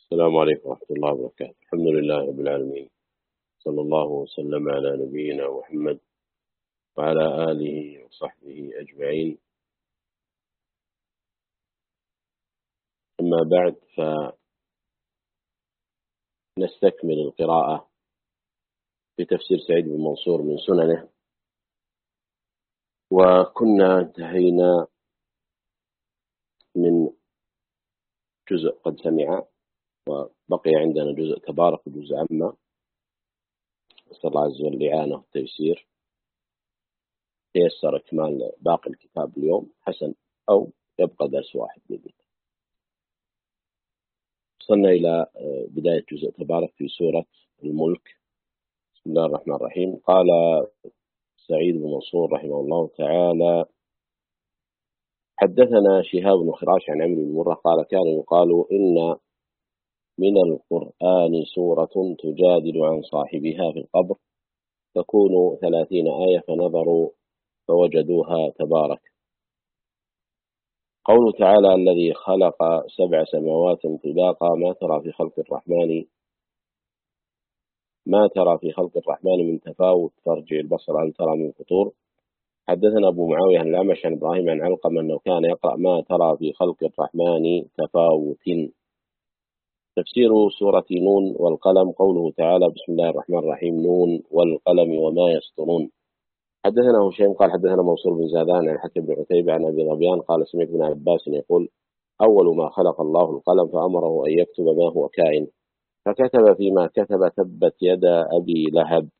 السلام عليكم ورحمة الله وبركاته. الحمد لله رب العالمين، صلى الله وسلم على نبينا محمد وعلى آله وصحبه أجمعين. أما بعد، فنستكمل القراءة في تفسير سعيد بن منصور من سننه، وكنا انتهينا من جزء قد سمع، وبقي عندنا جزء تبارك وجزء عما. نسأل الله عز وجل الإعانة والتيسير، تيسر إكمال باقي الكتاب اليوم حسن، أو يبقى درس واحد بإذن الله. وصلنا إلى بداية جزء تبارك في سورة الملك. بسم الله الرحمن الرحيم. قال سعيد بن منصور رحمه الله تعالى: حدثنا شهاب بن خراش عن عمرو بن مرة قال: كان يقال إن من القرآن سورة تجادل عن صاحبها في القبر، تكون 30 آية، فنظروا فوجدوها تبارك. قوله تعالى: الذي خلق 7 سماوات طباقا ما ترى في خلق الرحمن من تفاوت، فارجع البصر هل ترى من فطور. حدثنا أبو معاوية عن الأعمش عن إبراهيم عن علقمة أنه كان يقرأ ما ترى في خلق الرحمن تفاوت. تفسير سورة نون والقلم. قوله تعالى: بسم الله الرحمن الرحيم، نون والقلم وما يسطرون. حدثنا هشيم قال: حدثنا منصور بن زادان عن حكيم بن عتيبة عن أبي ظبيان قال: سمعت ابن عباس يقول: أول ما خلق الله القلم فأمره أن يكتب ما هو كائن، فكتب فيما كتب: تبت يدا أبي لهب.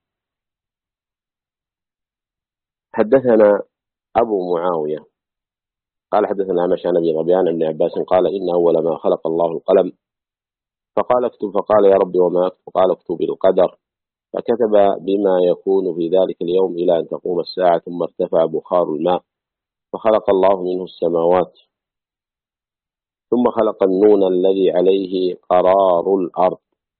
حدثنا أبو معاوية قال: حدثنا عمش عن أبي ظبيان عن ابن عباس قال: إن أول ما خلق الله القلم فقال اكتب، فقال: يا رب وما أكتب؟ قال: اكتب القدر. فكتب بما يكون في ذلك اليوم إلى أن تقوم الساعة، ثم ارتفع بخار الماء فخلق الله منه السماوات، ثم خلق النون الذي عليه قرار الأرض،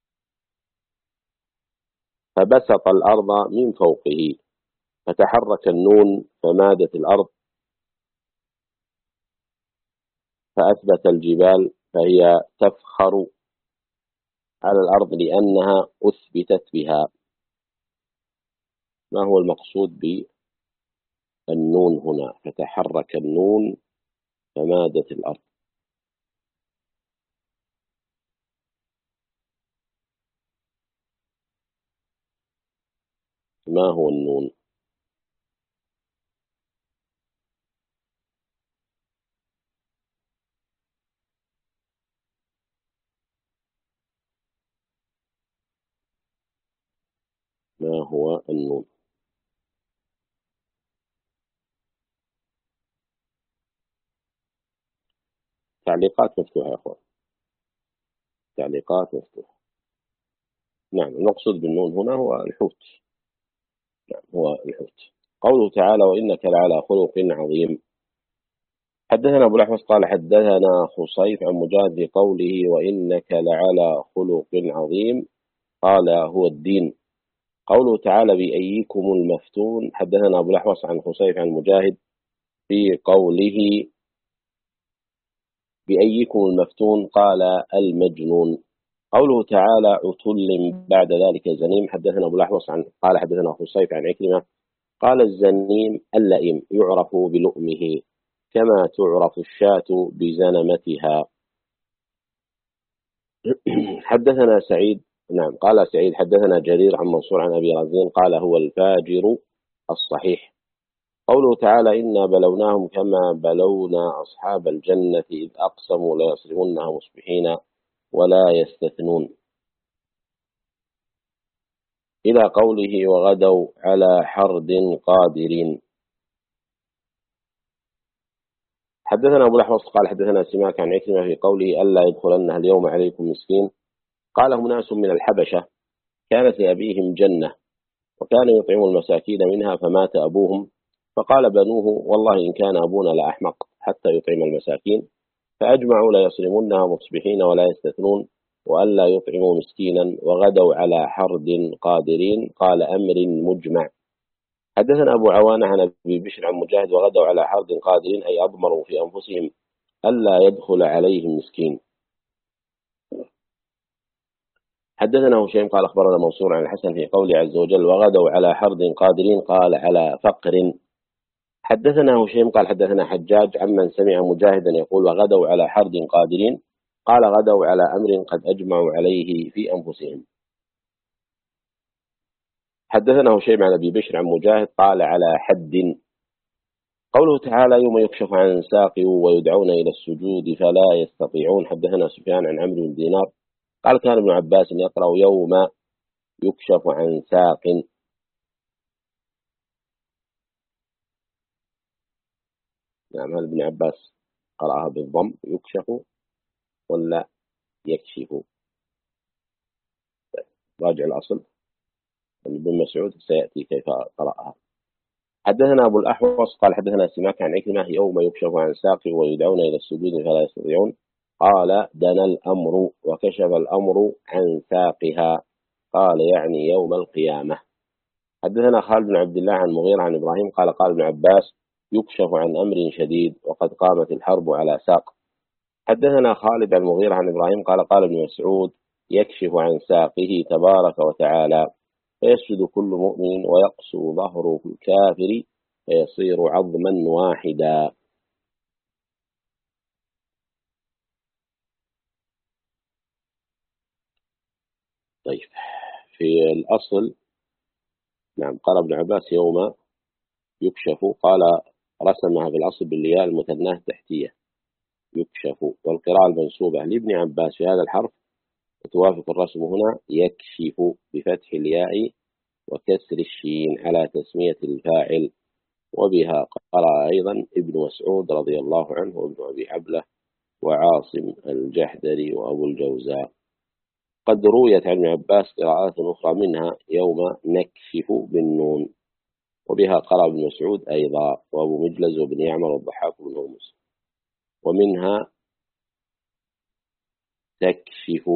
فبسط الأرض من فوقه، فتحرك النون فمادت الأرض، فأثبت الجبال فهي تفخر على الأرض لأنها أثبتت بها. ما هو المقصود بالنون هنا؟ فتحرك النون فمادت الأرض. ما هو النون؟ ما هو النون؟ تعليقات مفتوحة يا أخوان، تعليقات مفتوحة. نعم، المقصود بالنون هنا هو الحوت. نعم، هو الحوت. قوله تعالى: وإنك لعلى خلق عظيم. حدثنا أبو الأحوص قال: حدثنا خصيف عن مجاهد بقوله: وإنك لعلى خلق عظيم، قال: هو الدين. قوله تعالى: بأيكم المفتون. حدثنا أبو الأحوص عن خصيف عن مجاهد في قوله: بأيكم المفتون، قال: المجنون. قوله تعالى: عتل بعد ذلك زنيم. حدثنا أبو الأحوص قال: حدثنا خصيف عن عكرمة قال: الزنيم اللئيم يعرف بلؤمه، كما تعرف الشاة بزنمتها. حدثنا سعيد، نعم، قال سعيد: حدثنا جرير عن منصور عن أبي رزين قال: هو الفاجر الصحيح. قوله تعالى: إنا بلوناهم كما بلونا أصحاب الجنة إذ أقسموا ليصرمنها مصبحين ولا يستثنون، إلى قوله: وغدوا على حرد قادرين. حدثنا أبو الأحوص قال: حدثنا سماك عن عكرمة في قوله: ألا يدخلنها اليوم عليكم مسكين. قال: هم ناس من الحبشة كانت لأبيهم جنة، وكان يطعم المساكين منها، فمات أبوهم، فقال بنوه: والله إن كان أبونا لأحمق حتى يطعم المساكين، فأجمعوا ليصرمنها مصبحين ولا يستثنون، وألا يطعموا مسكينا، وغدوا على حرد قادرين. قال: أمر مجمع. حدثنا أبو عوانة عن أبي بشر عن مجاهد: وغدوا على حرد قادرين، أي أضمروا في أنفسهم ألا يدخل عليهم مسكين. حدثنا هشيم قال أخبرنا منصور عن الحسن في قوله عز وجل وغدوا على حرد قادرين قال على فقر. حدثنا هشيم قال حدثنا حجاج عمن سمع مجاهدا يقول وغدوا على حرد قادرين قال غدوا على أمر قد أجمعوا عليه في أنفسهم. حدثنا هشيم عن أبي بشر عن مجاهد قال على حد. قوله تعالى يوم يكشف عن ساق ويدعون إلى السجود فلا يستطيعون. حدثنا سفيان عن عمرو بن دينار قال كان ابن عباس يقرأ يوم يكشف عن ساق. نعم هل ابن عباس قرأها بالضم يكشف ولا يكشف؟ راجع الأصل ابن مسعود سيأتي كيف قرأها. حدثنا أبو الأحوص قال حدثنا سماك عن عكرمة يوم يكشف عن ساق ويدعون إلى السجود فلا يستطيعون قال دنا الأمر وكشف الأمر عن ساقها قال يعني يوم القيامة. حدثنا خالد بن عبد الله عن مغيرة عن إبراهيم قال قال ابن عباس يكشف عن أمر شديد وقد قامت الحرب على ساق. حدثنا خالد عن مغيرة عن إبراهيم قال قال ابن مسعود يكشف عن ساقه تبارك وتعالى فيسجد كل مؤمن ويقسو ظهره الكافر فيصير عظما واحدا. طيب في الأصل نعم قال ابن عباس يوم يكشف قال رسمها في الأصل بالياء المثناه تحتية يكشف والقراءة المنسوبة لابن عباس في هذا الحرف وتوافق الرسم هنا يكشف بفتح الياء وكسر الشين على تسمية الفاعل. وبها قرأ أيضا ابن مسعود رضي الله عنه وابن أبي عبلة وعاصم الجحدري وأبو الجوزاء. قد رويت عن ابن عباس قراءات أخرى منها يوم نكشف بالنون وبها قرأ ابن مسعود أيضا وأبو مجلز وابن يعمر والضحاك بن هرمز. ومنها تكشف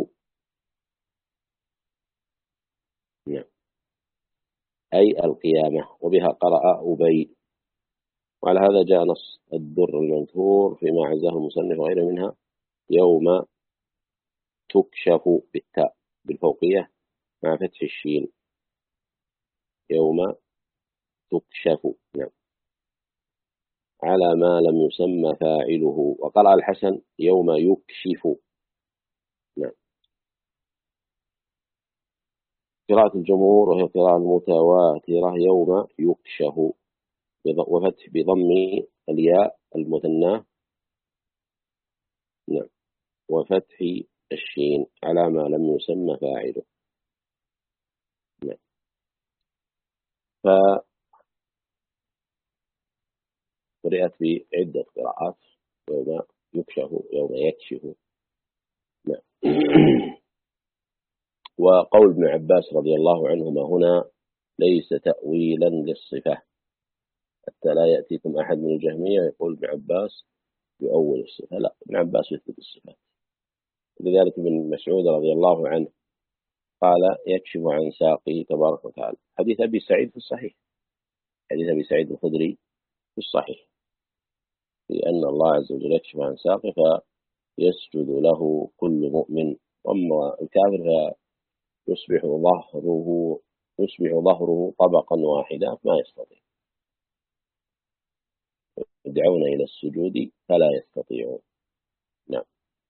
نعم أي القيامة وبها قرأ أبي. وعلى هذا جاء نص الدر المنثور فيما عزاه المصنف وغيره منها يوم تكشف بالتاء بالفوقية مع فتح الشين يوم تكشف نعم على ما لم يسمى فاعله. وقرأ الحسن يوم يكشف نعم. قراءة الجمهور وهي قراءة المتواترة يوم يكشف وفتح بضم الياء المثناه نعم وفتح الشين على ما لم يسمى فاعله نعم. فقرأت بعدة قراءات يوم يكشف يوم يكشف نعم. وقول ابن عباس رضي الله عنهما هنا ليس تأويلا للصفة حتى لا يأتيكم أحد من الجهمية يقول ابن عباس يؤول الصفة. لا ابن عباس يثبت الصفات. لذلك ابن مسعود رضي الله عنه قال يكشف عن ساقه تبارك وتعالى. حديث أبي سعيد في الصحيح حديث أبي سعيد الخدري في الصحيح في أن الله عز وجل يكشف عن ساقه فيسجد له كل مؤمن أما الكافر فيصبح ظهره طبقا واحدا ما يستطيع يدعون إلى السجود فلا يستطيعون نعم.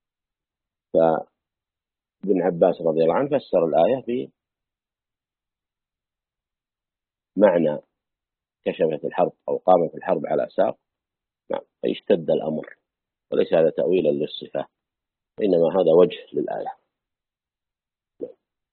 فابن عباس رضي الله عنه فسر الآية بمعنى كشفت الحرب أو قامت الحرب على ساق نعم فيشتد الأمر وليس هذا تأويلا للصفة إنما هذا وجه للآية نعم.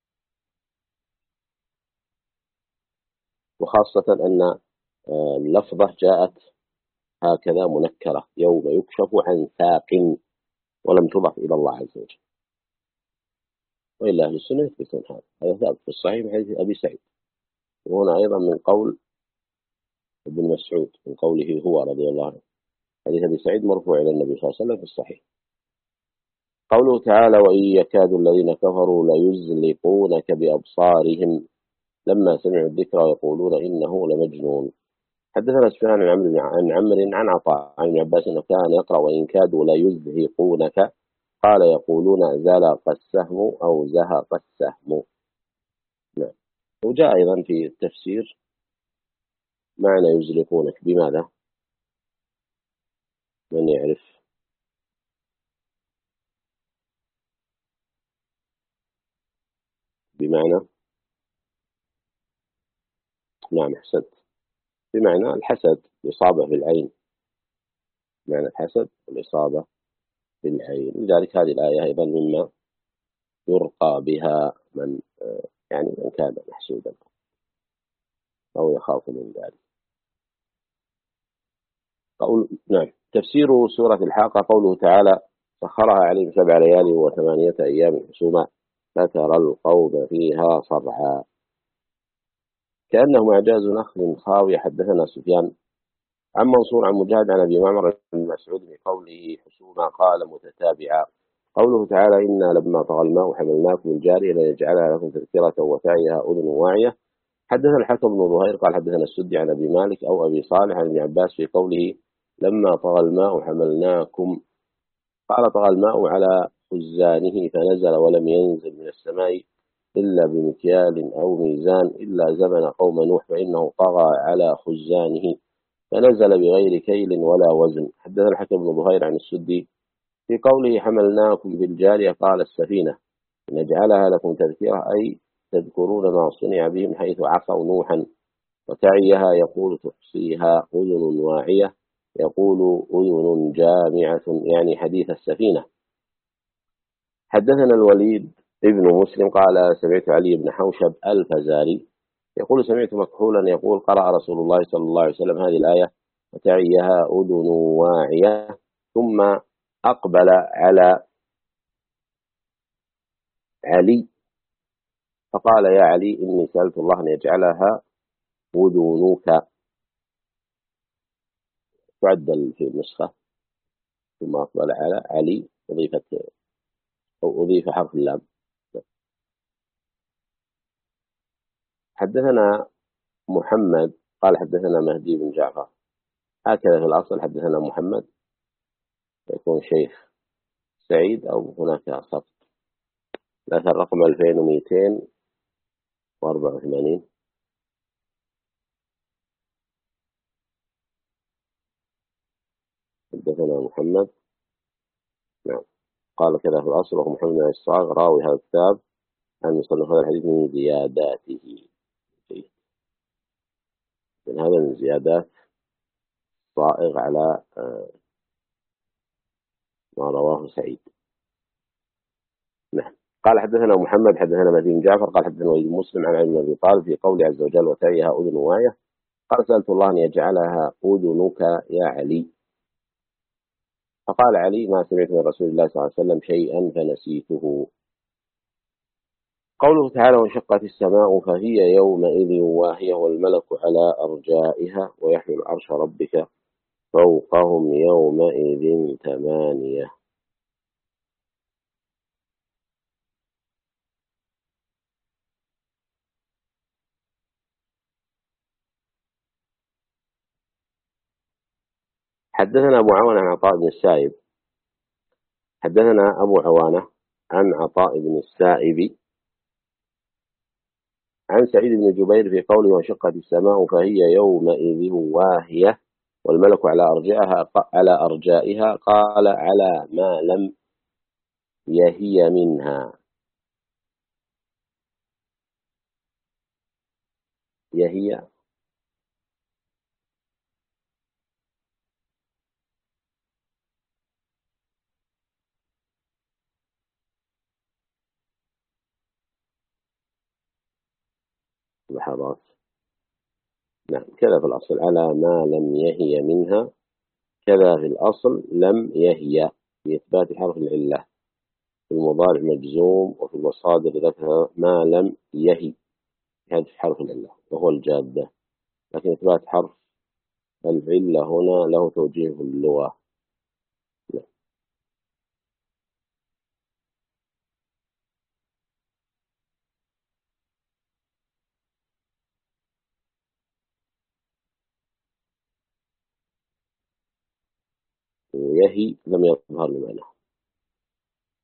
وخاصة أن اللفظة جاءت هكذا منكرة يوم يكشف عن ساق ولم تضف إلى الله عز وجل. وإلا أهل السنة يثبتون هذا ثابت في الصحيح من حديث أبي سعيد. وهنا أيضا من قول ابن مسعود من قوله هو رضي الله عنه حديث أبي سعيد مرفوع إلى النبي صلى الله عليه وسلم في الصحيح. قوله تعالى وإن يكاد الذين كفروا ليزلقونك بأبصارهم لما سمعوا الذكر ويقولون إنه لمجنون. حدثنا سفيان عن عمرو عن عطاء عن ابن عباس أنه كان يقرأ وإن كادوا ليزهقونك قال يقولون زلق السهم أو زهق السهم. نعم. وجاء أيضا في التفسير معنى يزلقونك بماذا؟ من يعرف؟ بمعنى، نعم أحسنت، بمعنى الحسد، الإصابة بالعين، معنى الحسد والإصابة بالعين. لذلك هذه الآية أيضا مما يرقى بها من يعني من كان محسودا أو يخاف من ذلك. نعم. تفسير سورة الحاقة قوله تعالى سخرها عليهم 7 ليال و8 أيام حسوما فترى القوم فيها صرعى كأنهم أعجاز نخل خاوية. حدثنا سفيان عن منصور عن مجاهد عن أبي معمر بن مسعود بقوله حسوما قال متتابعا. قوله تعالى إنا لما طغى الماء حملناكم الجارية لنجعلها لكم تذكرة وتعيها أذن واعية. حدثنا الحكم بن ظهير قال حدثنا السدي عن أبي مالك أو أبي صالح عن ابن عباس في قوله لما طغى الماء حملناكم، قال طغى الماء على خزانه فنزل ولم ينزل من السماء إلا بمكيال أو ميزان إلا زمن قوم نوح فإنه طغى على خزانه فنزل بغير كيل ولا وزن. حدثنا الحكم بن ظهير عن السدي في قوله حملناكم بالجارية قال السفينة نجعلها لكم تذكرة أي تذكرون ما صنع بهم حيث عصوا نوحا. وتعيها يقول تحصيها أذن واعية يقول أذن جامعة يعني حديث السفينة. حدثنا الوليد ابن مسلم قال سمعت علي بن حوشب الفزاري يقول سمعت مكحولا يقول قرأ رسول الله صلى الله عليه وسلم هذه الآية وتعيها أذن واعية ثم أقبل على علي فقال يا علي إني سألت الله أن يجعلها أذنك. تعدل في النسخة ثم أقبل على علي أضيف حرف اللام. حدثنا محمد قال حدثنا مهدي بن جعفر. هكذا في الأصل حدثنا محمد يكون شيخ سعيد أو هناك سقط. الأثر رقم 2284. حدثنا محمد، نعم، قال كذا في الأصل وهو محمد بن إسحاق راوي هذا الكتاب عن مصنف هذا الحديث من زياداته. من هذا من زيادات صائغ على ما رواه سعيد. نعم. قال حدثنا محمد حدثنا مهدي بن جعفر قال حدثنا وليد مسلم عن علي بن أبي طالب في قوله عز وجل وتعيها أذن واعية قال سألت الله أن يجعلها أذنك يا علي. فقال علي ما سمعت من رسول الله صلى الله عليه وسلم شيئا فنسيته. قوله تعالى وانشقت السماء فهي يومئذ واهية والملك على أرجائها ويحمل عرش ربك فوقهم يومئذ 8. حدثنا أبو عوانة عن عطاء بن السائب حدثنا أبو عوانة عن عطاء بن السائب عن سعيد بن جبير في قوله وانشقت السماء فهي يومئذ واهية والملك على أرجائها قال على ما لم يهي منها. يهي لحظات. نعم كذا في الأصل على ما لم يهي منها كذا في الأصل لم يهي بإثبات حرف العلة في المضارع مجزوم وفي المصادر ذكر ما لم يهي بحذف حرف العلة وهو الجادة لكن إثبات حرف العلة هنا له توجيه في اللغة. نعم. يهي لم يظهر لمعنى.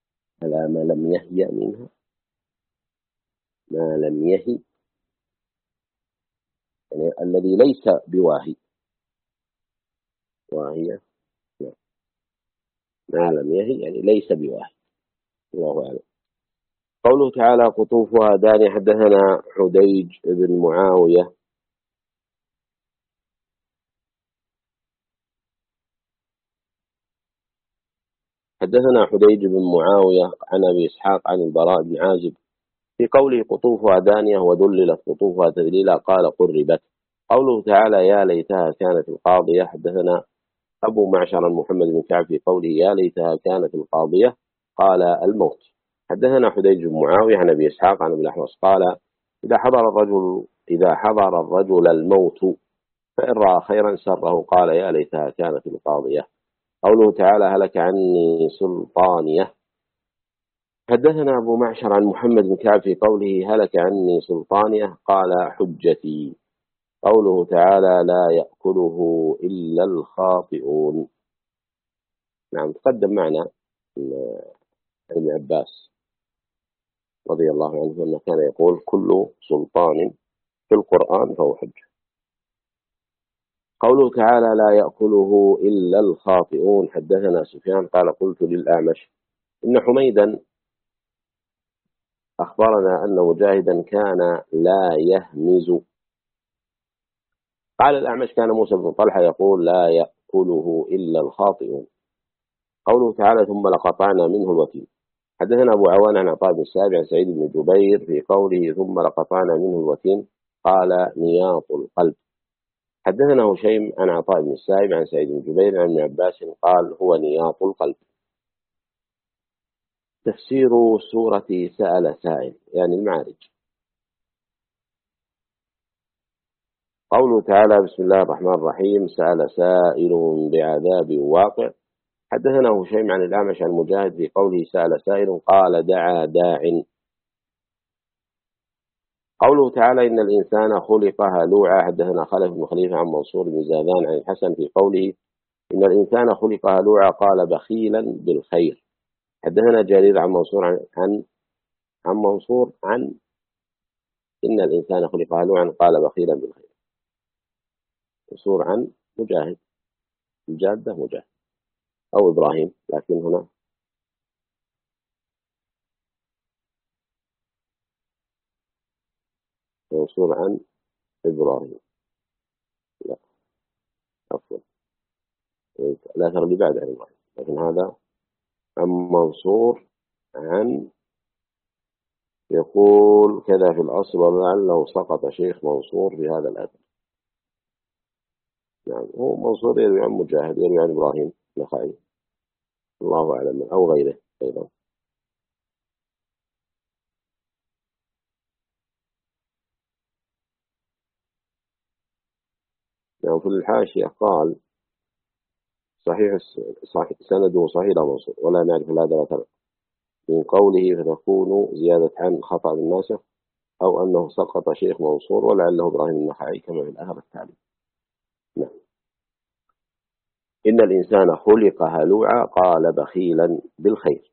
لا ما لم يهي منها، ما لم يهي يعني الذي ليس بواهي، واهية لا. ما لم يهي يعني ليس بواهي. الله أعلم. قوله تعالى قطوفها دانية. حدثنا حديج بن معاوية حدثنا حديج بن معاوية عن أبي إسحاق عن البراء بن عازب في قوله قطوفها دانية وذللت قطوفها تذليلا قال قربت. قوله تعالى يا ليتها كانت القاضية. حدثنا أبو معشر محمد بن كعب في قوله يا ليتها كانت القاضية قال الموت. حدثنا حديج بن معاوية عن أبي إسحاق عن ابن الأحوص قال إذا حضر الرجل الموت فإن رأى خيرا سره قال يا ليتها كانت القاضية. قوله تعالى هلك عني سلطانية. حدثنا أبو معشر عن محمد بن كعب في قوله هلك عني سلطانية قال حجتي. قوله تعالى لا يأكله إلا الخاطئون. نعم تقدم معنا ابن عباس رضي الله عنه أنه كان يقول كل سلطان في القرآن فهو حجة. قوله تعالى لا يأكله إلا الخاطئون. حدثنا سفيان قال قلت للأعمش إن حميدا أخبرنا أن مجاهدا كان لا يهمز. قال الأعمش كان موسى بن طلحة يقول لا يأكله إلا الخاطئون. قوله تعالى ثم لقطعنا منه الوتين. حدثنا أبو عوان عن عطاء بن السابع عن سعيد بن جبير في قوله ثم لقطعنا منه الوتين قال نياط القلب. حدثنا هشيم عن عطاء بن السائب عن سعيد بن جبير عن ابن عباس قال هو نياط القلب. تفسير سورة سأل سائل يعني المعارج. قوله تعالى بسم الله الرحمن الرحيم سأل سائل بعذاب واقع. حدثنا هشيم عن الأعمش عن مجاهد في قوله سأل سائل قال دعا داع. قوله تعالى إن الإنسان خلق هلوعا. حدثنا خلف بن خليفة عن منصور بن زاذان عن الحسن في قوله إن الإنسان خلق هلوعا قال بخيلا بالخير. حدثنا جرير عن منصور عن منصور عن إن الإنسان خلق هلوعا قال بخيلا بالخير. منصور عن مجاهد الجادة مجاهد أو إبراهيم لكن هنا منصور عن إبراهيم. لا عفوا لا ترى لي بعد عن إبراهيم لكن هذا عن منصور عن يقول كذا في الأصل ولعله سقط شيخ منصور في هذا الأثر. نعم هو منصور يروي عن مجاهد يروي عن إبراهيم النخعي الله أعلم أو غيره أيضا. نعم في الحاشية قال صحيح سنده صحيح لا منصور ولا نعرف هذا الأثر من قوله فتكون زيادة عن خطأ الناسخ أو أنه سقط شيخ منصور ولعله إبراهيم النخعي كما في الأثر التالي. نعم. إن الإنسان خلق هلوعا قال بخيلا بالخير.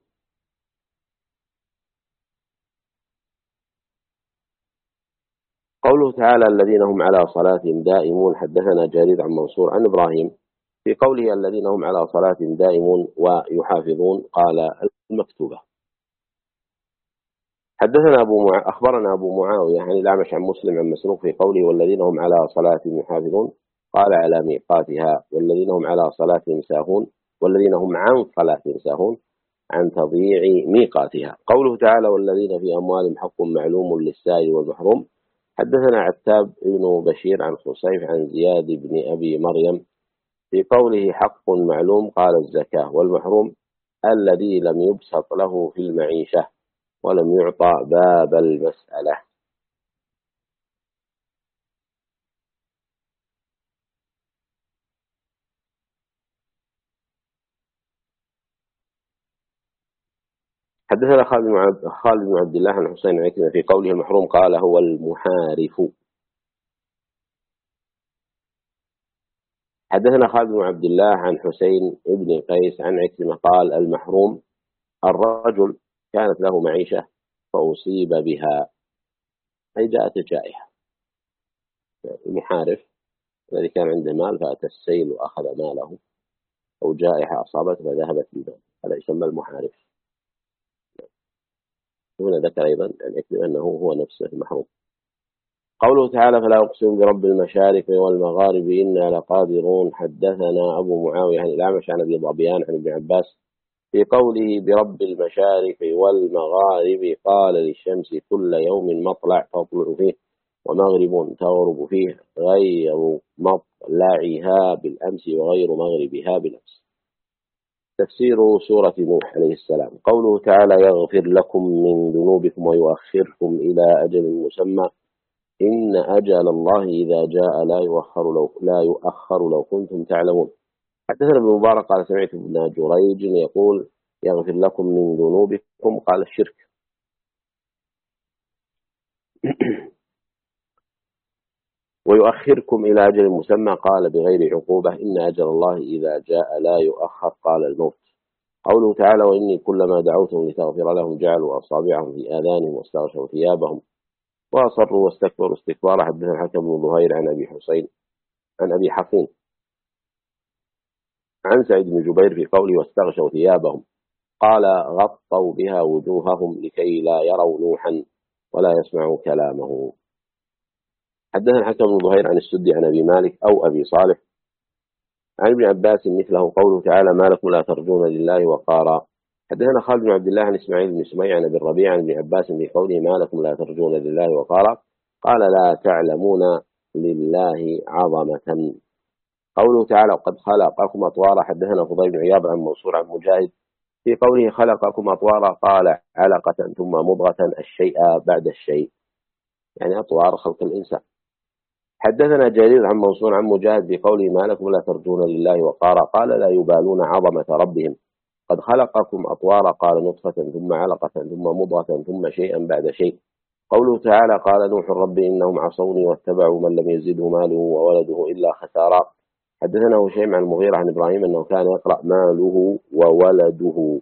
قوله تعالى الذين هم على صلاتهم دائمون. حدثنا جرير عن منصور عن إبراهيم في قوله الذين هم على صلاتهم دائمون ويحافظون قال المكتوبة. حدثنا أخبرنا أبو معاوية عن الأعمش عن مسلم عن مسروق في قوله والذين هم على صلاتهم يحافظون قال على ميقاتها والذين هم على صلاتهم ساهون والذين هم عن صلاتهم ساهون عن تضييع ميقاتها. قوله تعالى والذين في أموالهم حق معلوم للسائل والمحروم. حدثنا عتاب بن بشير عن خصيف عن زياد بن أبي مريم في قوله حق معلوم قال الزكاة والمحروم الذي لم يبسط له في المعيشة ولم يعطى باب المسألة. حدثنا خالد بن عبد الله عن حسين عكرمة في قوله المحروم قال هو المحارف. حدثنا خالد بن عبد الله عن حسين بن قيس عن عكرمة قال المحروم الرجل كانت له معيشة فأصيب بها، أي جاءت الجائحة. المحارف الذي كان عنده مال فأتى السيل وأخذ ماله، أو جائحة أصابته فذهبت المال، هذا يسمى المحارف. هنا ذكر أيضا أن يكتب أنه هو نفسه المحروم. قوله تعالى فلا أقسم برب المشارق والمغارب إنا لقادرون. حدثنا أبو معاوية عن الأعمش عن أبي ظبيان عن ابن عباس في قوله برب المشارق والمغارب قال للشمس كل يوم مطلع تطلع فيه ومغرب تغرب فيه غير مطلعها بالأمس وغير مغربها بالأمس. تفسير سورة نوح عليه السلام. قوله تعالى يغفر لكم من ذنوبكم ويؤخركم إلى أجل مسمى إن أجل الله إذا جاء لا يؤخر لو كنتم تعلمون. حدثنا ابن مبارك قال سمعت ابن جريج يقول يغفر لكم من ذنوبكم، قال الشرك. ويؤخركم إلى أجل مسمى قال بغير عقوبة إن أجل الله إذا جاء لا يؤخر قال الموت. قوله تعالى وإني كلما دعوتهم لتغفر لهم جعلوا أصابعهم في آذانهم واستغشوا ثيابهم وأصروا واستكبروا استكبارا. حدثنا الحكم بن ظهير عن أبي حصين عن سعيد بن جبير في قوله واستغشوا ثيابهم قال غطوا بها وجوههم لكي لا يروا نوحا ولا يسمعوا كلامه. حدثنا الحكم بن ظهير عن السدي عن أبي مالك أو أبي صالح عن ابن عباس مثله قوله تعالى ما لكم لا ترجون لله وقارا. حدثنا خالد بن عبد الله عن إسماعيل بن سميع عن أبي الربيع عن ابن عباس في قوله ما لكم لا ترجون لله وقارا قال لا تعلمون لله عظمة. قوله تعالى وقد خلقكم أطوارا. حدثنا فضيل بن عياض عن منصور عن مجاهد في قوله خلقكم أطوارا قال علقة ثم مضغة الشيء بعد الشيء، يعني أطوار خلق الإنسان. حدثنا جرير عن منصور عن مجاهد في قوله ما لكم لا ترجون لله وقارا قال لا يبالون عظمة ربهم قد خلقكم أطوارا قال نطفة ثم علقة ثم مضغة ثم شيئا بعد شيء. قوله تعالى قال نوح رب إنهم عصوني واتبعوا من لم يزده ماله وولده إلا خسارا. حدثنا هشيم عن المغيرة عن إبراهيم أنه كان يقرأ ماله وولده.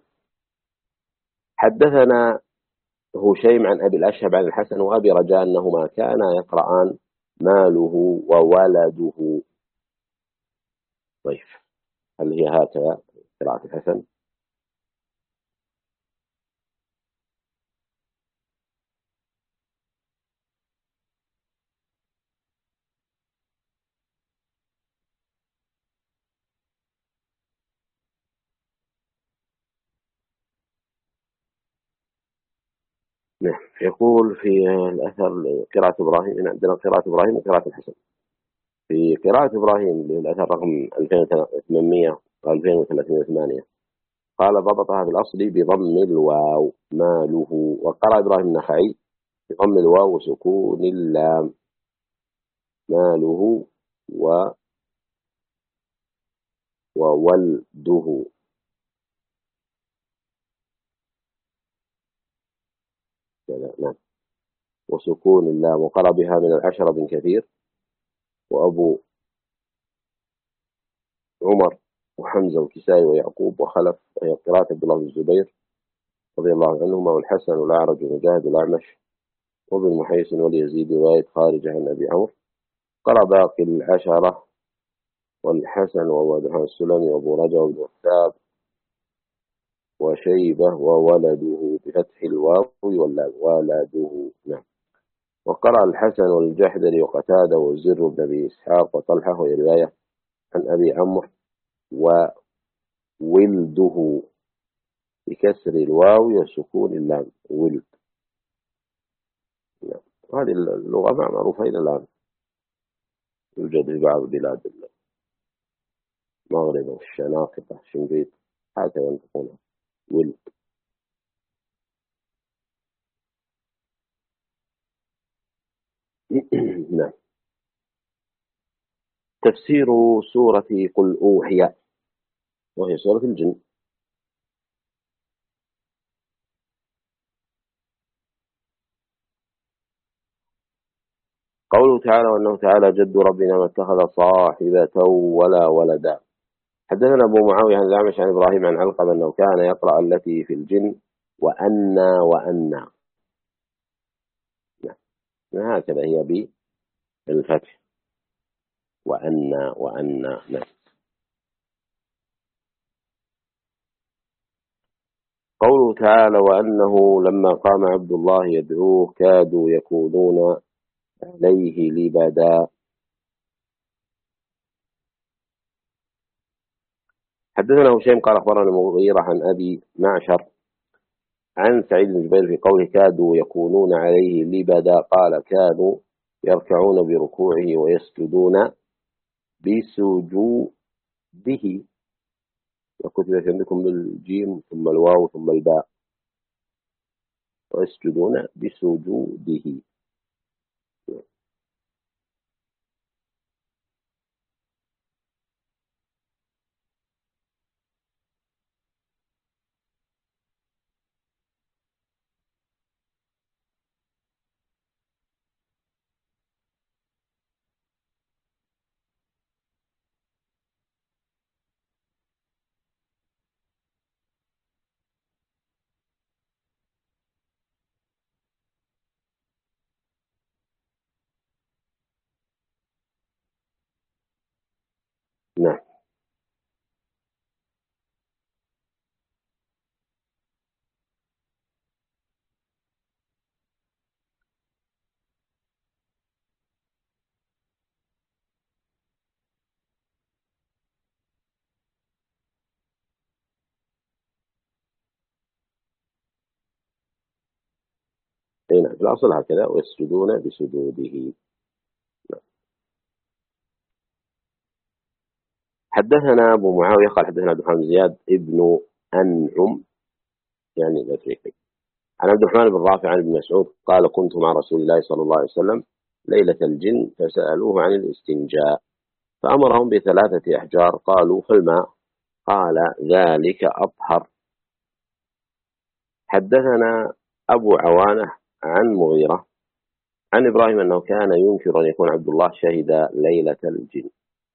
حدثنا هشيم عن أبي الأشهب عن الحسن وأبي رجاء أنهما كانا يقرآن ماله وولده. طيب هل هي هكذا قراءة الحسن؟ نعم. يقول في الأثر قراءة إبراهيم، عندنا قراءة إبراهيم وقراءة الحسن. في قراءة إبراهيم اللي الأثر رقم 2800 و 2308 قال ضبطها في الأصل بضم الواو ماله، وقرأ إبراهيم النخعي بضم الواو وسكون اللام ماله وولده. نعم وسكون اللام. وقرأ بها من العشرة بن كثير وأبو عمر وحمزة وكسائي ويعقوب وخلف، وهي قراءة عبد الله بن الزبير رضي الله عنهما والحسن والأعرج ومجاهد والأعمش وابن محيص واليزيد رواية خارج عن أبي عمرو. قرأ باقي العشرة والحسن وأبو عبد الرحمن السلمي وأبو رجا وابن وثاب وشيبة وولده بفتح الواو واللام ولده. نعم. وقرأ الحسن والجحدري وقتادة والزر بن أبي إسحاق وطلحة، وهي رواية عن أبي عمرو وولده بكسر الواو وسكون اللام ولد. نعم. هذه اللغة معروفة إلى الآن، يوجد في بعض بلاد المغرب والشناقطة شنقيط هكذا ينطقونها ولد. نعم. تفسير سورة قل أوحي، وهي سورة الجن. قوله تعالى وأنه تعالى جد ربنا ما اتخذ صاحبة ولا ولدا. حدثنا أبو معاوية عن الأعمش عن إبراهيم عن علقمة أنه كان يقرأ التي في الجن وأنا هكذا هي بالفتح وأنا نعم. قوله تعالى وأنه لما قام عبد الله يدعوه كادوا يكونون عليه لبدا. حدثنا هشيم قال أخبرنا المغيرة عن أبي معشر عن سعيد بن جبير في قوله كادوا يكونون عليه لبدا قال كانوا يركعون بركوعه ويسجدون بسجوده، وكتبت عندكم بالجيم ثم الواو ثم الباء، ويسجدون بسجوده. نعم أي نعم، في الأصل هكذا ويسجدون بسجوده. حدثنا أبو معاوية قال حدثنا عبد الرحمن بن زياد ابن أنعم يعني الأفريقي عن عبد الرحمن بن رافع عن ابن مسعود قال كنت مع رسول الله صلى الله عليه وسلم ليلة الجن فسألوه عن الاستنجاء فأمرهم ب3 أحجار قالوا في الماء قال ذلك أطهر. حدثنا أبو عوانة عن مغيرة عن إبراهيم أنه كان ينكر أن يكون عبد الله شهد ليلة الجن.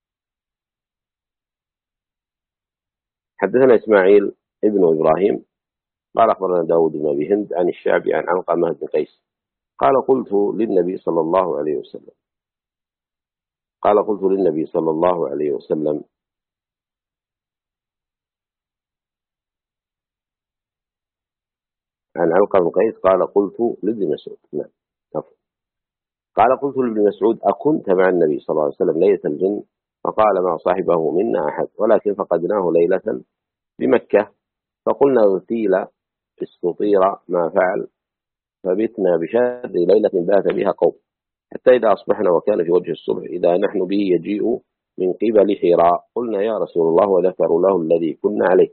حدثنا إسماعيل ابن إبراهيم قال أخبرنا داود بن أبي هند عن الشعبي عن علقمة بن قيس قال قلت للنبي صلى الله عليه وسلم عن علقمة بن قيس قال قلت لابن مسعود نعم قال قلت لابن مسعود أكنت مع النبي صلى الله عليه وسلم ليلة الجن؟ فقال ما صاحبه منا أحد ولكن فقدناه ليلة بمكة فقلنا اغتيل استطير ما فعل فبتنا بشر ليلة بات بها قوم حتى إذا أصبحنا وكان في وجه الصبح إذا نحن به يجيء من قبل حراء قلنا يا رسول الله وذكروا له الذي كنا عليه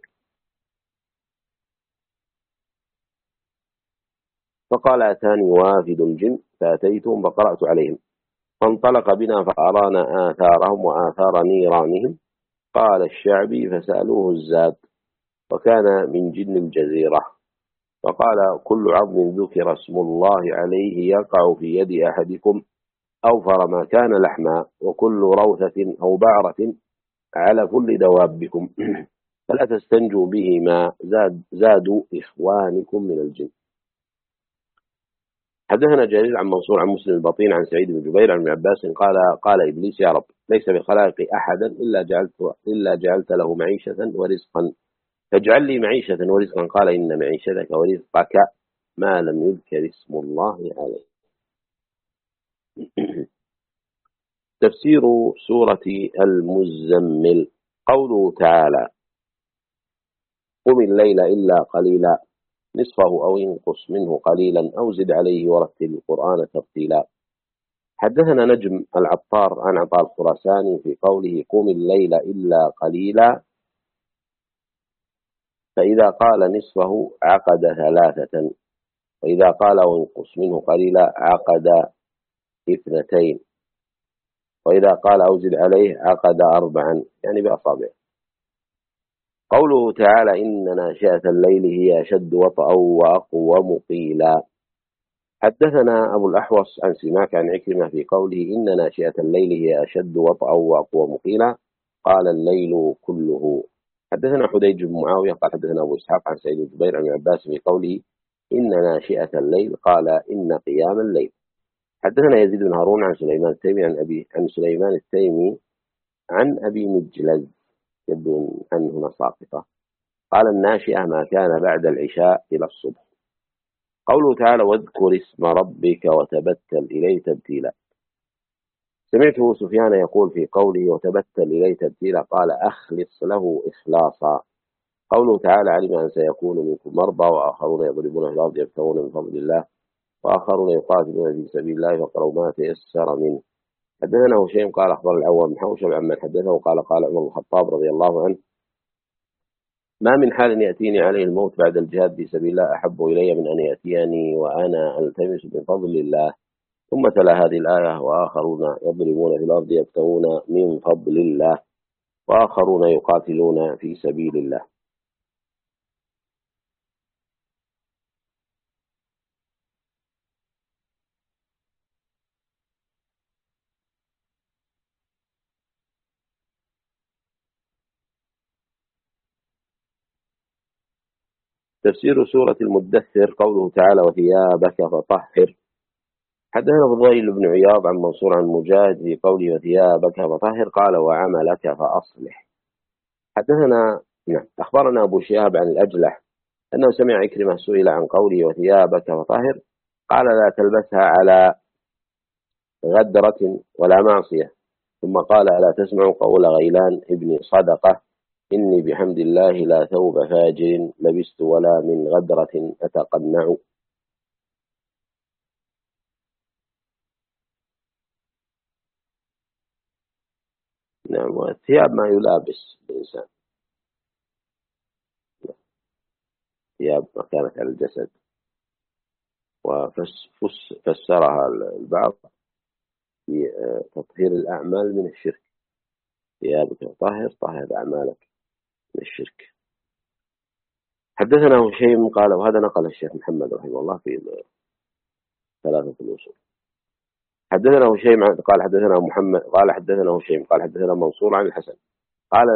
فقال أتاني وافد الجن فأتيتهم فقرأت عليهم فانطلق بنا فأرانا آثارهم وآثار نيرانهم. قال الشعبي فسألوه الزاد وكان من جن الجزيرة فقال كل عظم ذكر اسم الله عليه يقع في يد أحدكم أوفر ما كان لحما وكل روثة أو بعرة علف لدوابكم فلا تستنجوا به ما زادوا إخوانكم من الجن. حدثنا جرير عن منصور عن مسلم البطين عن سعيد بن جبير عن ابن عباس قال إبليس يا رب ليس بخلائق أحدا إلا جعلت له معيشة ورزقا فاجعل لي معيشة ورزقا قال إن معيشتك ورزقك ما لم يذكر اسم الله عليه. تفسير سورة المزمل قوله تعالى قم الليل إلا قليلا نصفه أو ينقص منه قليلا أو زد عليه ورتل القرآن ترتيلا. حدثنا نجم العطار عن عطاء الخراساني في قوله قم الليل إلا قليلا فإذا قال نصفه عقد 3 وإذا قال وينقص منه قليلا عقد 2 وإذا قال أوزد عليه عقد 4 يعني بأصابع. قوله تعالى إن ناشئة الليل هي أشد وطئا وأقوم قيلا. حدثنا أبو الأحوص عن سماك عن عكرمة في قوله إن ناشئة الليل هي أشد وطئا وأقوم قيلا قال الليل كله حدثنا حديج بن معاوية قال حدثنا أبو إسحاق عن سعيد بن جبير عن عباس في قوله إن ناشئة الليل قال إن قيام الليل. حدثنا يزيد بن هارون عن سليمان التيمي عن سليمان التيمي عن أبي مجلز، يبدو أن هنا ساقطة، قال الناشئة ما كان بعد العشاء إلى الصبح. قوله تعالى واذكر اسم ربك وتبتل إليه تبتيلا. سمعته سفيان يقول في قوله وتبتل إليه تبتيلا قال أخلص له إخلاصا. قوله تعالى علم أن سيكون منكم مرضى وآخرون يضربون في الأرض يبتغون من فضل الله وآخرون يقاتلون في سبيل الله فاقرأوا ما تيسر منه. حدثنا هشيم قال أخبر العوام بن حوشب عمن حدثه قال قال عمر بن الخطاب رضي الله عنه ما من حال يأتيني عليه الموت بعد الجهاد في سبيل الله أحب إلي من أن يأتيني وأنا ألتمس من فضل الله. ثم تلا هذه الآية وآخرون يضربون في الأرض يبتغون من فضل الله وآخرون يقاتلون في سبيل الله. تفسير سورة المدثر قوله تعالى وثيابك فطهر. حدثنا فضيل بن عياض عن منصور عن مجاهد في قوله وثيابك فطهر قال وعملك فأصلح. حدثنا أخبرنا أبو شهاب عن الأجلح أنه سمع عكرمة سئل عن قوله وثيابك فطهر قال لا تلبسها على غدرة ولا معصية. ثم قال ألا تسمع قول غيلان ابن صدقة إني بحمد الله لا ثوب فاجر لبست ولا من غدرة أتقنع. نعم والثياب ما يلابس الإنسان، ثياب ما كانت على الجسد. وفسرها البعض في تطهير الأعمال من الشرك. ثيابك طهر أعمالك من الشرك. حدثنا هشيم قال وهذا نقل الشيخ محمد رحمه الله في ثلاثة الوصول. حدثنا هشيم قال حدثنا محمد قال حدثنا هشيم قال حدثنا منصور عن الحسن قال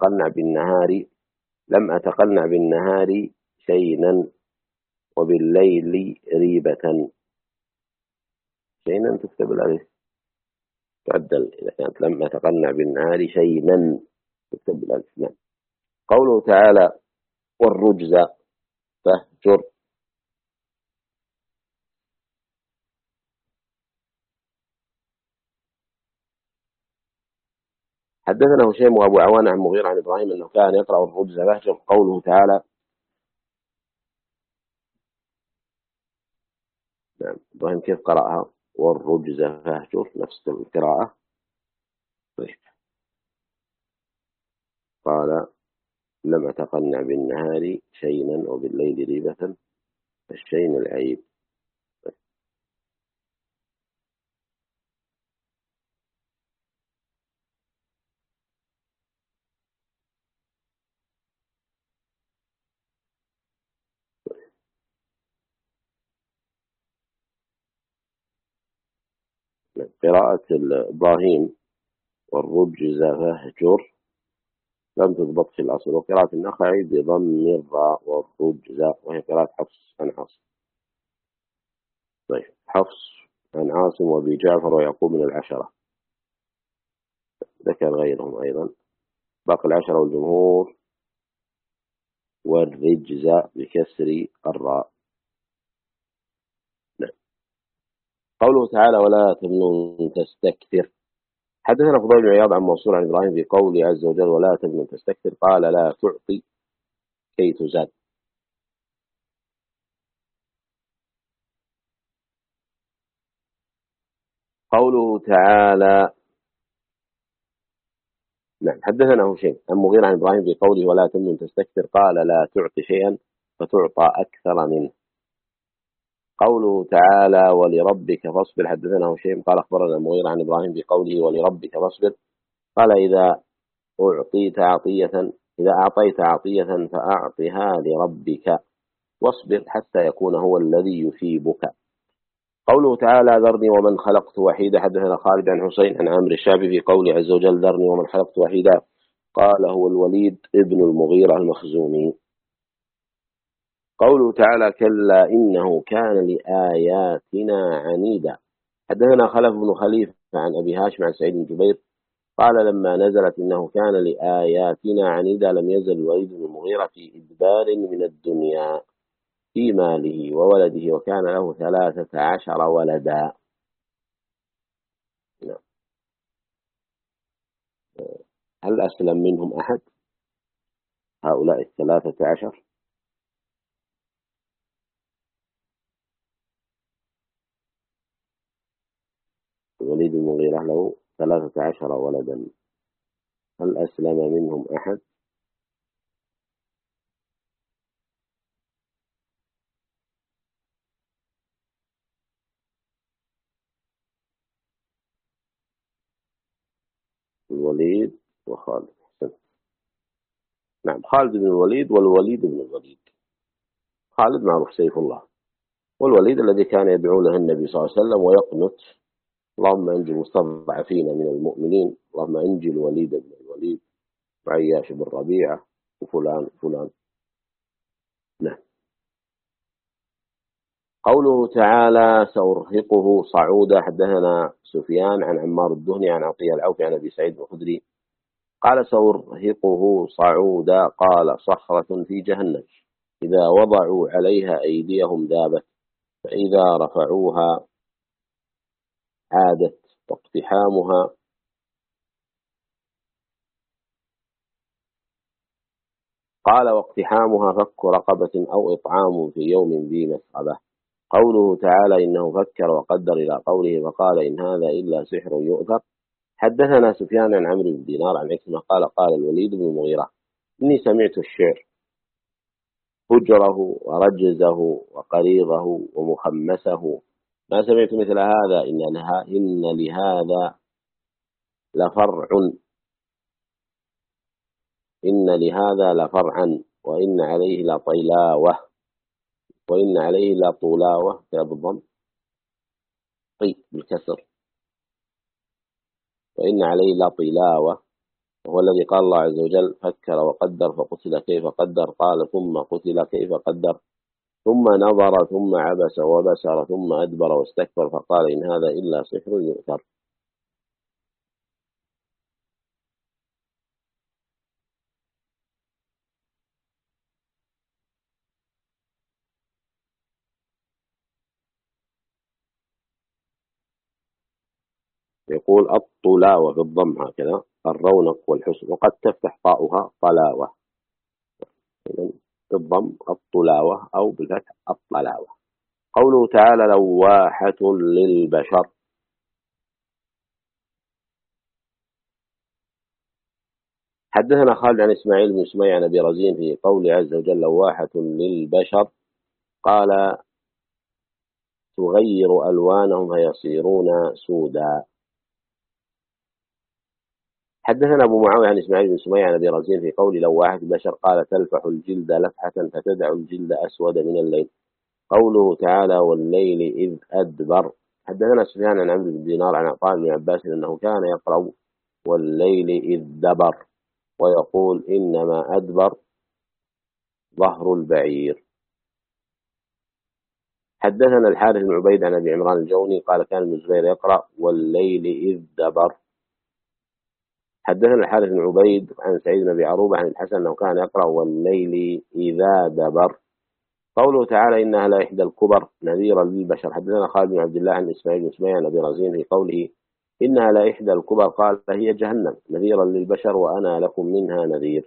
لم أتقنع بالنهار شينا وبالليل ريبة. شينا تكتب الألف تعدل إذا كانت لم أتقنع بالنهار شينا تكتب الألف. نعم. قوله تعالى والرجز فاهجر. حدثنا هشيم وأبو عوان عن مغيرة عن إبراهيم أنه كان يقرأ الرجز فاهجر. قوله تعالى نعم إبراهيم كيف قرأها والرجز فاهجر نفس القراءة. طيب قال لم أتقنع بالنهار شينا وبالليل ريبة الشين العيب. قراءة إبراهيم والرجز فاهجر لم تضبط في الأصل. وقراءة النخعي بضم الراء والرجز وهي قراءة حفص عن عاصم. طيب حفص عن عاصم وأبي جعفر ويعقوب من العشرة، ذكر غيرهم أيضا. باقي العشرة والجمهور والرجز بكسر الراء. نعم. قوله تعالى ولا تمنن تستكثر. حدثنا فضيل بن عياض عن منصور عن إبراهيم في قوله عز وجل ولا تمنن تستكثر قال لا تعطي كي تزاد. قوله تعالى نعم. حدثنا هشيم عن مغيرة عن إبراهيم في قوله ولا تمنن تستكثر قال لا تعطي شيئا فتعطى أكثر منه. قوله تعالى ولربك فاصبر. حدثنا هشيم قال أخبرنا مغيرة عن إبراهيم في قوله ولربك فاصبر قال إذا أعطيت عطية فأعطها لربك واصبر حتى يكون هو الذي يثيبك. قوله تعالى ذرني ومن خلقت وحيدا. حدثنا خالد عن حسين عن عامر الشعبي في قوله عز وجل ذرني ومن خلقت وحيدا قال هو الوليد ابن المغيرة المخزومي. قوله تعالى كلا إنه كان لآياتنا عنيدا. حدثنا خلف بن خليفة عن أبي هاشم عن سعيد بن جبير قال لما نزلت إنه كان لآياتنا عنيدا لم يزل الوليد بن المغيرة في إدبار من الدنيا في ماله وولده وكان له 13 ولدا. هل أسلم منهم أحد هؤلاء 13؟ الوليد بن المغيرة له 13 ولدا، هل أسلم منهم أحد؟ الوليد وخالد. نعم، خالد بن الوليد والوليد بن الوليد. خالد معروف سيف الله، والوليد الذي كان يدعو له النبي صلى الله عليه وسلم ويقنت اللهم أنجي المستضعفين من المؤمنين، اللهم أنجي الوليد بن الوليد وعياش بن ربيعة وفلان فلان. نعم. قوله تعالى سأرهقه صعودا. حدثنا سفيان عن عمار الدهني عن عطية العوفي عن أبي سعيد الخدري قال سأرهقه صعودا قال صخرة في جهنم إذا وضعوا عليها أيديهم ذابت فإذا رفعوها عادت واقتحامها قال واقتحامها فك رقبة أو إطعام في يوم ذي مسغبة. قوله تعالى إنه فكر وقدر إلى قوله فقال إن هذا إلا سحر يؤثر. حدثنا سفيان عن عمرو بن دينار عن عكرمة قال قال الوليد بن المغيرة إني سمعت الشعر هجره ورجزه وقريضه ومخمسه ما سمعت مثل هذا إن لهذا لفرع إن لهذا لفرعا وإن عليه لطلاوة وإن عليه لطلاوة بالضم طيب بالكسر وإن عليه لطلاوة وهو الذي قال الله عز وجل فكر وقدر فقتل كيف قدر قال ثم قتل كيف قدر ثم نظر ثم عبس وبسر ثم أدبر واستكبر فقال إن هذا إلا سحر يؤثر. يقول الطلاوة بالضم هكذا الرونق والحسن وقد تفتح طاؤها طلاوة بالضم الطلاوة أو بالفتح الطلاوة. قوله تعالى لواحة للبشر. حدثنا خالد عن إسماعيل بن سميع عن أبي رزين في قول عز وجل لواحة للبشر قال تغير ألوانهم فيصيرون سودا. حدثنا أبو معاوية عن إسماعيل بن سميع عن أبي رزين في قول لواحة البشر قال تلفح الجلد لفحة فتدع الجلد أسود من الليل. قوله تعالى والليل إذ أدبر. حدثنا سفيان عن عمرو بن دينار عن عطاء بن عباس أنه كان يقرأ والليل إذ دبر ويقول إنما أدبر ظهر البعير. حدثنا الحارث بن عبيد عن أبي عمران الجوني قال كان ابن الزبير يقرأ والليل إذ دبر. حدثنا الحارث بن عبيد عن سعيد بن أبي عروبة عن الحسن أنه كان يقرأ والليل إذا دبر. قوله تعالى إنها لا إحدى الكبر نذيرا للبشر. حدثنا خالد بن عبد الله عن إسماعيل بن سميع عن أبي رزين في قوله إنها لا إحدى الكبر قال فهي جهنم نذيرا للبشر وأنا لكم منها نذير.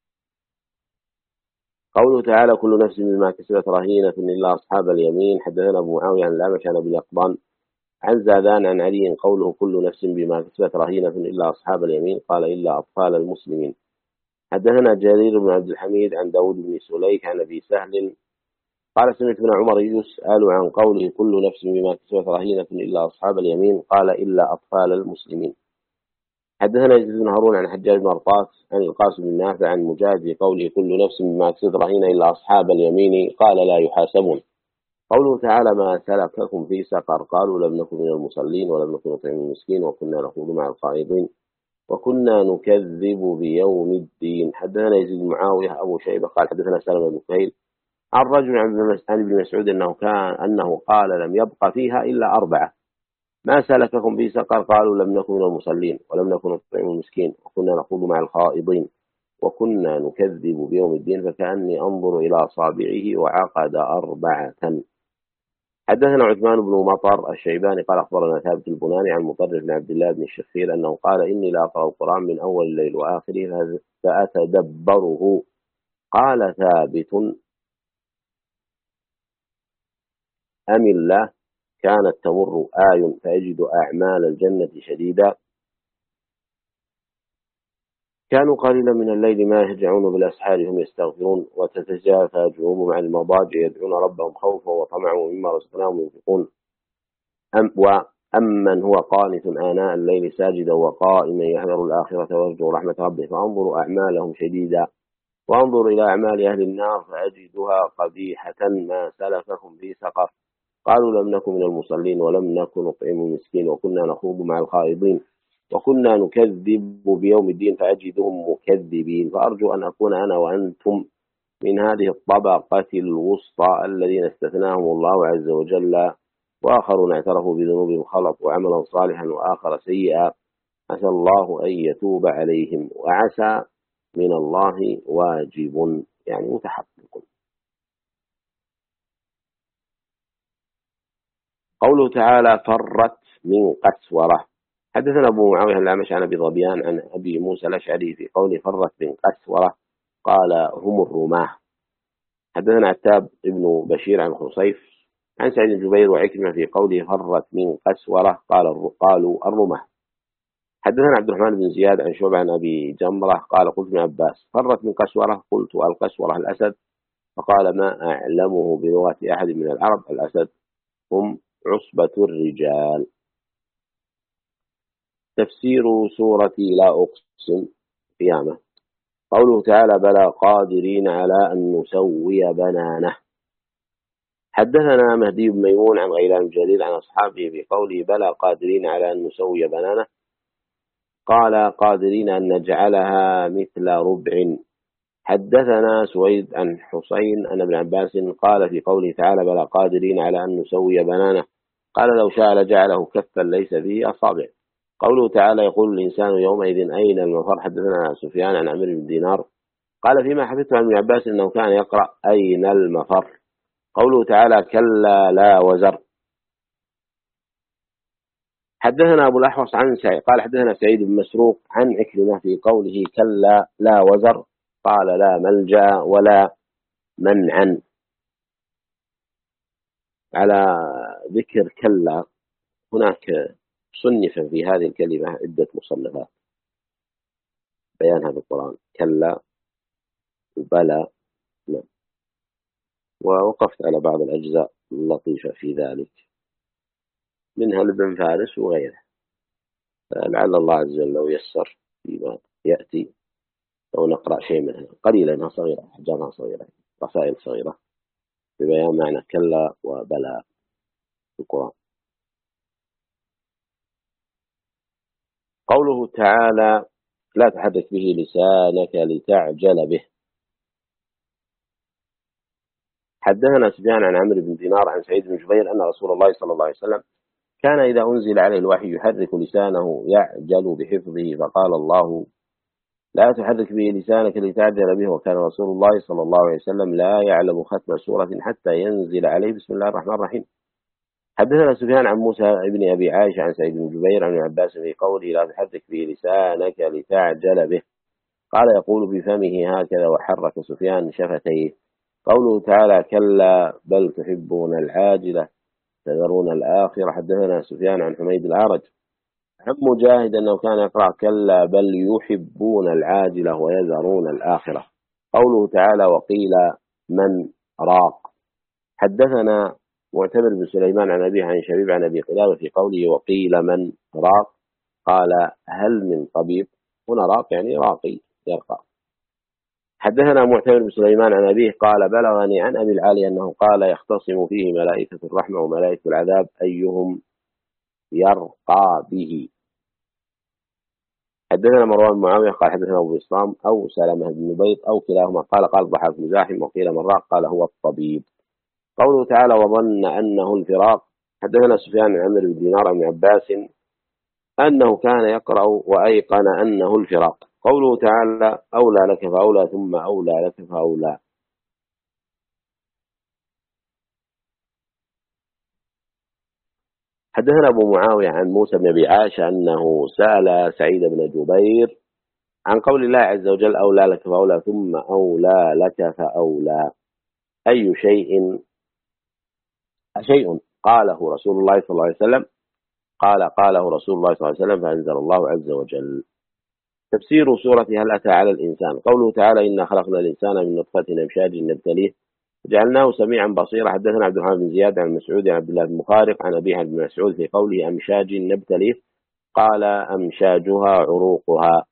قوله تعالى كل نفس بما كسبت رهينة إلا أصحاب اليمين. حدثنا أبو معاوية عن الأعمش عن أبي اليقظان عن زادان عن علي قوله كل نفس بما كسبت رهينة إلا أصحاب اليمين قال إلا أطفال المسلمين. حدثنا جرير بن عبد الحميد عن داود بن سليك عن أبي سهل قال سمعت ابن عمر يسأل عن قوله كل نفس بما كسبت رهينة إلا أصحاب اليمين قال إلا أطفال المسلمين. حدثنا يزيد بن هارون عن حجاج بن أرطاس عن القاسم بن نافع عن مجاهد في قوله كل نفس بما كسبت رهينة إلا أصحاب اليمين قال لا يحاسبون. قوله تعالى ما سلككم في سقر قالوا لم نكن من المصلين ولم نكن نطعم المسكين وكنا نخوض مع الخائضين. وكنا نكذب بيوم الدين. حدثنا يزيد بن معاوية أبو شيبة قال حدثنا سلمة بن كهيل عن رجل عن ابن مسعود أنه قال لم يبق فيها إلا 4 ما سلككم في سقر قالوا لم نكن من المصلين ولم نكن نطعم المسكين وكنا نخوض مع الخائضين وكنا نكذب بيوم الدين فكأني أنظر إلى أصابعه وعقد 4. حدثنا عثمان بن مطر الشيباني قال أخبرنا ثابت البناني عن مطرف بن عبد الله بن الشخير أنه قال إني لا أقرأ القرآن من أول الليل وآخره فأتدبره. قال ثابت أم الله كانت تمر فأجد أعمال الجنة شديدا كانوا قليلا من الليل ما يهجعون بالأسحار هم يستغفرون وتتجافى جنوبهم عن المضاجع يدعون ربهم خوفا وطمعا ومما رزقناهم ينفقون أمن هو قانت آناء الليل ساجدا وقائما يحذر الآخرة ويرجو رحمة ربه فأنظر أعمالهم شديدا وأنظر إلى أعمال أهل النار فأجدها قبيحة ما سلكهم في سقر قالوا لم نكن من المصلين ولم نكن نطعم المسكين وكنا نخوض مع الخائضين وكنا نكذب بيوم الدين فأجدهم مكذبين. فأرجو أن أكون أنا وأنتم من هذه الطبقة الوسطى الذين استثناهم الله عز وجل وآخرون اعترفوا بذنوبهم خلطوا عملا صالحا وآخر سيئا عسى الله أن يتوب عليهم وعسى من الله واجب يعني متحقق. قوله تعالى فرت من قسورة. حدثنا أبو معاوية الأعمش عن أبي ظبيان عن أبي موسى الأشعري في قوله فرت من قسورة قال هم الرماة. حدثنا عتاب ابن بشير عن خصيف عن سعيد بن جبير وعكرمة في قوله فرت من قسورة قالوا الرماة. حدثنا عبد الرحمن بن زياد عن شعبة عن أبي جمرة قال قلت ابن عباس فرت من قسورة قلت القسورة الأسد فقال ما أعلمه بلغة أحد من العرب الأسد هم عصبة الرجال. تفسير سورة لا أقسم قيامة. قوله تعالى بلى قادرين على أن نسوي بنانه. حدثنا مهدي بن ميمون عن غيلان جرير عن أصحابه في قوله بلى قادرين على أن نسوي بنانه قال قادرين أن نجعلها مثل ربع. حدثنا سويد عن حسين أن ابن عباس قال في قوله تعالى بلى قادرين على أن نسوي بنانه قال لو شاء لجعله كفا ليس فيه أصابع. قوله تعالى يقول الإنسان يومئذ أين المفر. حدثنا سفيان عن عمرو بن دينار قال فيما حفظت عن ابن عباس أنه كان يقرأ أين المفر. قوله تعالى كلا لا وزر. حدثنا أبو الأحوص عن سعيد قال حدثنا سعيد بن مسروق عن عكرمة في قوله كلا لا وزر قال لا ملجأ ولا منعا. على ذكر كلا هناك صنف في هذه الكلمة عدة مصنفات بيانها بالقرآن كلا وبلى ووقفت على بعض الأجزاء اللطيفة في ذلك منها لابن فارس وغيره لعل الله عز وجل لو يسر فيما يأتي لو نقرأ شيء منها قليلا إنها صغيرة أحجامها صغيرة رسائل صغيرة ببيان معنى كلا وبلى في القرآن. قوله تعالى لا تحرك به لسانك لتعجل به. حدثنا سفيان عن عمرو بن دينار عن سعيد بن جبير أن رسول الله صلى الله عليه وسلم كان إذا أنزل عليه الوحي يحرك لسانه يعجل بحفظه فقال الله لا تحرك به لسانك لتعجل به وكان رسول الله صلى الله عليه وسلم لا يعلم ختم سورة حتى ينزل عليه بسم الله الرحمن الرحيم. حدثنا سفيان عن موسى بن أبي عائشة عن سعيد بن جبير عن عباس في قوله لا تحرك به لسانك لتعجل به قال يقول بفمه هكذا وحرك سفيان شفتيه. قوله تعالى كلا بل تحبون العاجلة تذرون الآخرة. حدثنا سفيان عن حميد الأعرج عن مجاهد أنه كان يقرأ كلا بل يحبون العاجلة ويذرون الآخرة. قوله تعالى وقيل من راق. حدثنا معتمر بن سليمان عن أبيه عن شبيب عن أبي قلابة في قوله وقيل من راق قال هل من طبيب. هنا راق يعني راقي يرقى. حدثنا معتمر بن سليمان عن أبيه قال بلغني عن أبي العالي أنه قال يختصم فيه ملائكة الرحمة وملائكة العذاب أيهم يرقى به. حدثنا مروان بن معاوية قال حدثنا أبو إسلام أو سلمة بن بيض أو كلاهما قال الضحاك بن زاحم وقيل مراق قال هو الطبيب. قوله تعالى وظن أنه الفراق. حدثنا سفيان بن عمرو بن دينار عن عباس أنه كان يقرأ وأيقن أنه الفراق. قوله تعالى أولى لك فأولى ثم أولى لك فأولى. حدثنا أبو معاوية عن موسى بن أبي عائشة أنه سأل سعيد بن جبير عن قول الله عز وجل أولى لك فأولى ثم أولى لك فأولى أي شيء قاله رسول الله صلى الله عليه وسلم قاله رسول الله صلى الله عليه وسلم فأنزل الله عز وجل. تفسير سورة هل أتى على الإنسان. قوله تعالى إنا خلقنا الإنسان من نطفة أمشاج نبتليه جعلناه سميعا بصيرا. حدثنا عبد الرحمن بن زياد عن مسعود عن عبد الله بن مخارق عن أبيه عن ابن مسعود في قوله أمشاج نبتليه قال أمشاجها عروقها.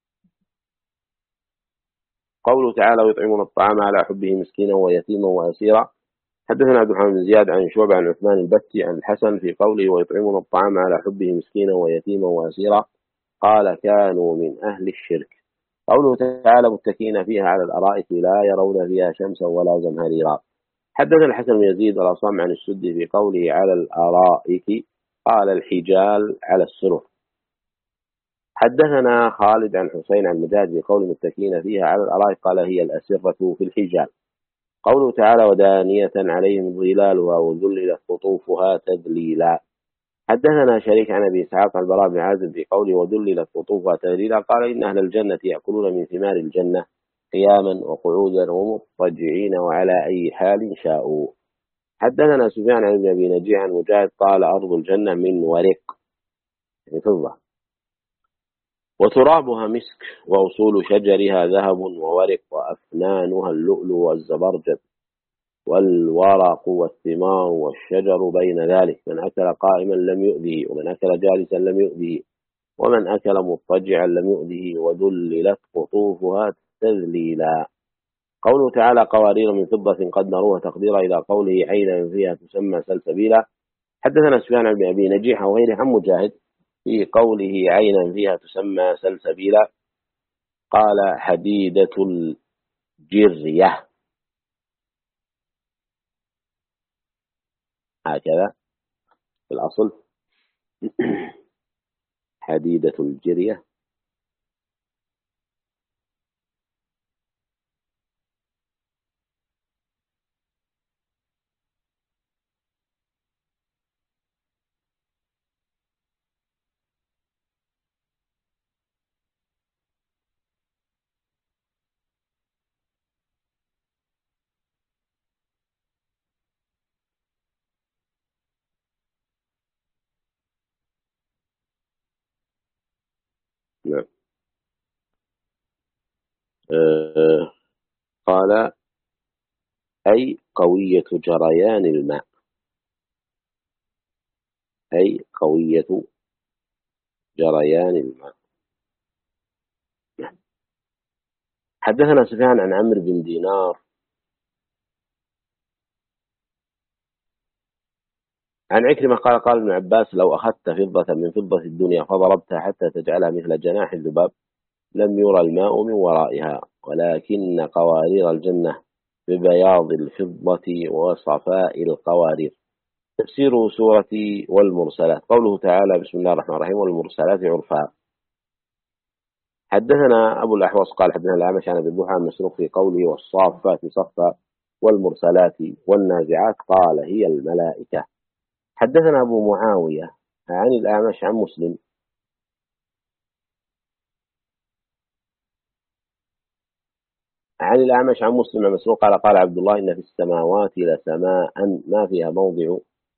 قوله تعالى ويطعمون الطعام على حبه مسكينا ويتيما وأسيرا. حدثنا عبد الرحمن بن زياد عن شعبة عن عثمان البتي عن الحسن في قوله ويطعمون الطعام على حبه مسكينا ويتيما وأسيرا قال كانوا من أهل الشرك. قوله تعالى متكئين فيها على الأرائك لا يرون فيها شمسا ولا زمهريرا. حدثنا الحسن بن يزيد الأصم عن السدي في قوله على الأرائك قال الحجال على السرر. حدثنا خالد عن حسين عن مجاهد في قول متكئين فيها على الأرائك قال هي الأسرة في الحجال. قوله تعالى ودانية عليهم ظلالها وذللت قطوفها تذليلا. حدثنا شريك عن أبي إسحاق عن البراء بن عازب في قوله وذللت قطوفها تذليلا قال إن أهل الجنة يأكلون من ثمار الجنة قياما وقعودا ومضطجعين وعلى أي حال شاءوا. حدثنا سفيان عن أبي نجيح عن مجاهد قال أرض الجنة من ورق يعني فضة وترابها مسك وأصول شجرها ذهب وورق وأفنانها اللؤلؤ والزبرجد والورق والثمار والشجر بين ذلك من أكل قائما لم يؤذه ومن أكل جالسا لم يؤذه ومن أكل مضطجعا لم يؤذه وذللت قطوفها تذليلا. قوله تعالى قوارير من فضة قدروها تقديرا إلى قوله عينا فيها تسمى سلسبيلا. حدثنا سفيان بن أبي نجيح وغيره عن مجاهد في قوله عينا فيها تسمى سلسبيلا قال حديدة الجرية هكذا في الأصل حديدة الجرية. نعم. قال أي قوية جريان الماء أي قوية جريان الماء. حدثنا سفيان عن عمرو بن دينار عن عكرمة قال ابن عباس لو أخذت فضة من فضة الدنيا فضربتها حتى تجعلها مثل جناح الذباب لم يرى الماء من ورائها ولكن قوارير الجنة ببياض الفضة وصفاء القوارير. تفسير سورة والمرسلات. قوله تعالى بسم الله الرحمن الرحيم والمرسلات عرفا. حدثنا أبو الأحوص قال حدثنا الأعمش عن أبي الضحى عن مسروق في قوله والصافات صفا والمرسلات والنازعات قال هي الملائكة. حدثنا أبو معاوية عن الأعمش عن مسلم عن مسروق قال عبد الله إن في السماوات لسماء ما فيها موضع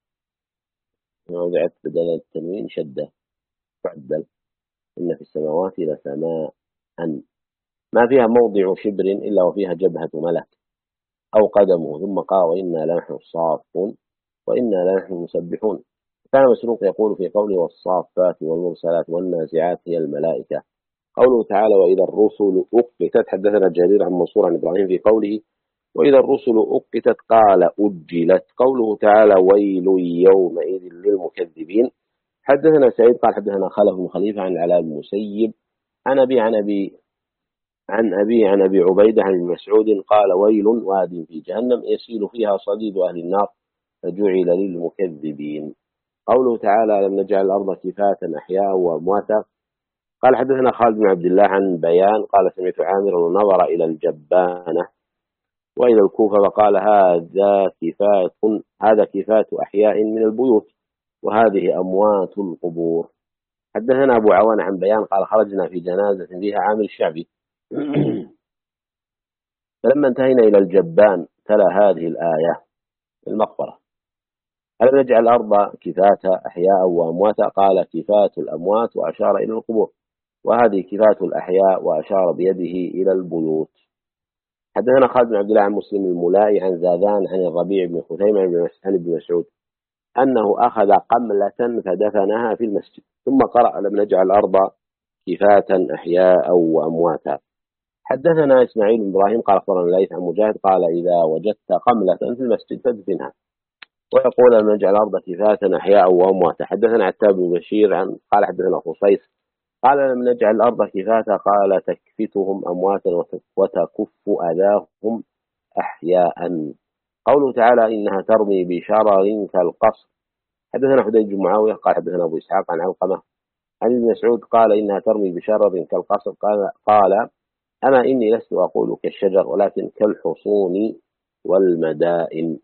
بدل التنوين شدة تعدل إن في السماوات لسماء ما فيها موضع شبر إلا وفيها جبهة ملك أو قدمه ثم قال وإنا لنحن الصافون وإنا لنحن المسبحون. كان مسروق يقول في قوله والصافات والمرسلات والنازعات هي الملائكة. قوله تعالى وإذا الرسل أقتت. حدثنا جرير عن منصور عن إبراهيم في قوله وإذا الرسل أقتت قال أجلت. قوله تعالى ويل يومئذ للمكذبين. حدثنا سعيد قال حدثنا خلف بن خليفة عن العلاء بن المسيب عن أبي عبيدة عن ابن مسعود قال: ويل واد في جهنم يسيل فيها صديد أهل النار فجعل للمكذبين. قوله تعالى: لم نجعل الأرض كفاة أحياء وأمواتا. قال: حدثنا خالد بن عبد الله عن بيان قال: سمعت عامر ونظر إلى الجبانة وإلى الكوفة فقال: هذا كفاة أحياء من البيوت وهذه أموات القبور. حدثنا أبو عوان عن بيان قال: خرجنا في جنازة فيها عامل الشعبي فلما انتهينا إلى الجبان تلا هذه الآية: المقبرة: ألم نجعل الأرض كفاة أحياء وأمواتا؟ قال: كفاة الأموات، وأشار إلى القبور، وهذه كفاة الأحياء، وأشار بيده إلى البيوت. حدثنا خالد بن عبد الله عن مسلم الملائي عن زادان عن الربيع بن خثيمة عن ابن مسعود أنه أخذ قملة فدفنها في المسجد ثم قرأ: لم نجعل الأرض كفاة أحياء وأمواتا. حدثنا إسماعيل بن إبراهيم قال: أخبرنا الليث عن مجاهد قال: إذا وجدت قملة في المسجد فادفنها. ويقول: لم نجعل الأرض كفاة أحياء وأمواتا. حدثنا عتاب بن بشير قال: حدثنا خصيص قال: لم نجعل الأرض كفاة قال: تكفتهم أمواتا وتكف أذاهم أحياء. قوله تعالى: إنها ترمي بشرر كالقصر. حدثنا حديج بن معاوية قال: حدثنا أبو إسحاق عن علقمة عن ابن مسعود قال: إنها ترمي بشرر كالقصر. قال: أما إني لست أقول كالشجر ولكن كالحصون والمدائن.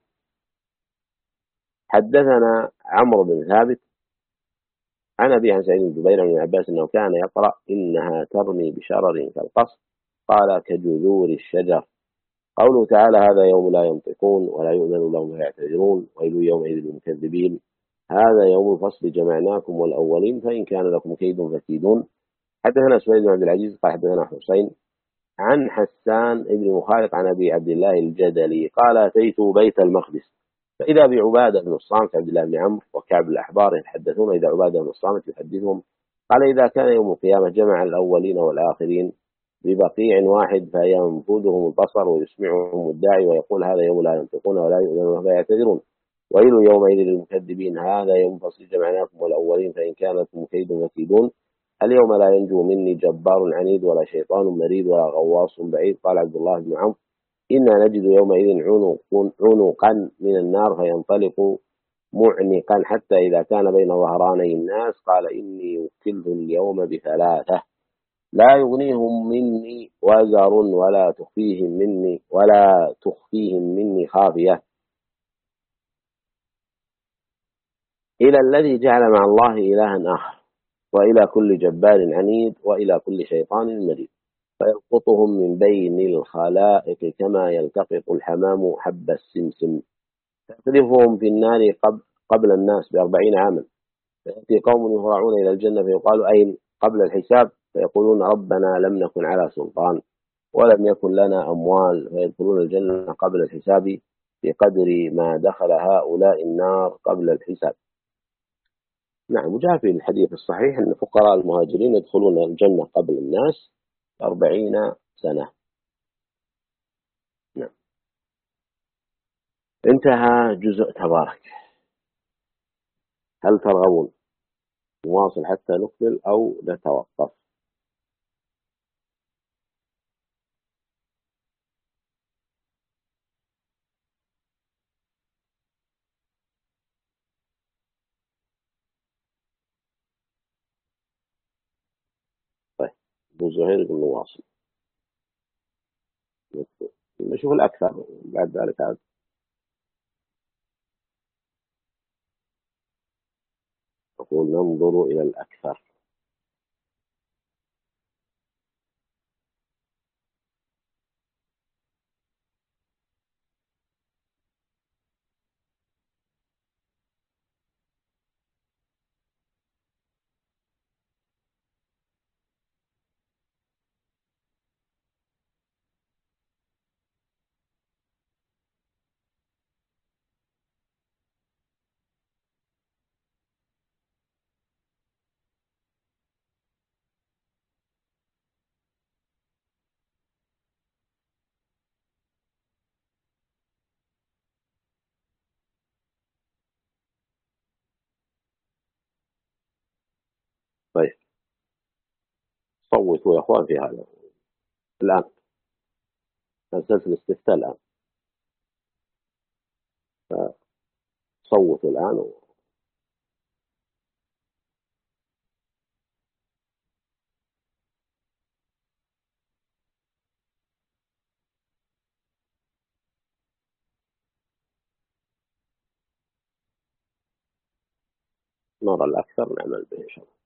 حدثنا عمرو بن ثابت عن أبي عن سعيد بن جبير بن عباس أنه كان يقرأ: إنها ترمي بشرر كالقصر قال: كجذور الشجر. قوله تعالى: هذا يوم لا ينطقون ولا يؤذن لهم فيعتذرون ويل يومئذ للمكذبين. هذا يوم الفصل جمعناكم والأولين فإن كان لكم كيد فكيدون. حدثنا سويد بن عبد العزيز قال: حدثنا حسين عن حسان بن مخالف عن أبي عبد الله الجدلي قال: أتيت بيت المقدس فإذا بعبادة بن الصامت عبد الله بن عمرو وكعب الأحبار يتحدثون. إذا عبادة بن الصامت يحدثهم قال: إذا كان يوم القيامة جمع الأولين والآخرين ببقيع واحد فينفذهم البصر ويسمعهم الداعي ويقول: هذا يوم لا ينطقون ولا يؤذن لهم فيعتذرون ويل يومئذ للمكذبين. هذا يوم فصل جمعناكم والأولين فإن كان لكم كيد فكيدون. اليوم لا ينجو مني جبار عنيد ولا شيطان مريد ولا غواص بعيد. قال عبد الله بن عمرو: إنا نجد يومئذ عنقا من النار فينطلق معنقا حتى إذا كان بين ظهراني الناس قال: إني وكلت اليوم بثلاثة لا يغنيهم مني وزر ولا تخفيهم مني خافية، إلى الذي جعل مع الله إلها آخر وإلى كل جبار عنيد وإلى كل شيطان مريد فيلقطهم من بين الخلائق كما يلتقط الحمام حب السمسم فيقذفهم في النار قبل الناس ب40 عاما. فيأتي قوم يهرعون إلى الجنة فيقال: أين؟ قبل الحساب. فيقولون: ربنا لم نكن على سلطان ولم يكن لنا أموال. فيدخلون الجنة قبل الحساب بقدر ما دخل هؤلاء النار قبل الحساب. نعم، وجاء في الحديث الصحيح أن فقراء المهاجرين يدخلون الجنة قبل الناس 40 سنة. نعم. انتهى جزء تبارك. هل ترغبون نواصل حتى نكمل أو نتوقف؟ طيب، أبو زهير يقول نواصل، نشوف الأكثر بعد ذلك عاد. أقول ننظر إلى الأكثر. صوتوا يا أخوان في هذا الآن، نزلت الاستفتاء الآن، صوتوا الآن ونرى الأكثر نعمل به إن شاء الله.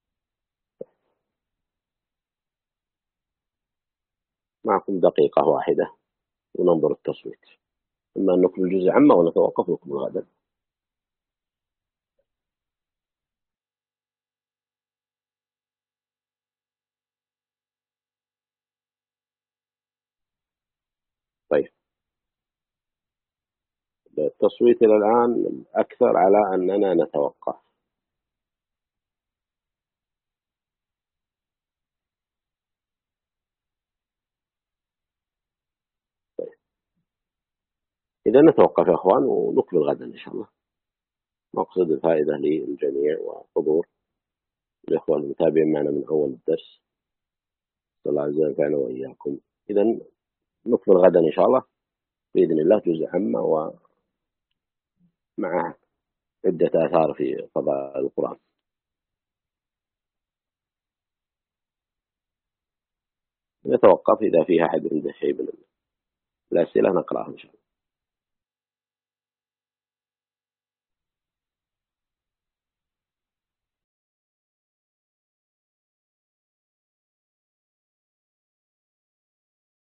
معكم دقيقة واحدة وننظر التصويت، إما أن نكمل جزء عامة ونتوقف ونكمل غدا. طيب، التصويت إلى الآن الأكثر على أننا نتوقف. طيب، إذا نتوقف يا أخوان ونكمل غدا إن شاء الله. مقصد الفائدة للجميع وحضور الإخوة المتابعين معنا من أول الدرس، صلى الله عز وجل ينفعنا وإياكم. إذا نكمل غدا إن شاء الله بإذن الله جزء عامة ومع عدة آثار في فضائل القرآن. نتوقف إذا فيها أحد عنده شيء من الأسئلة نقرأها إن شاء الله.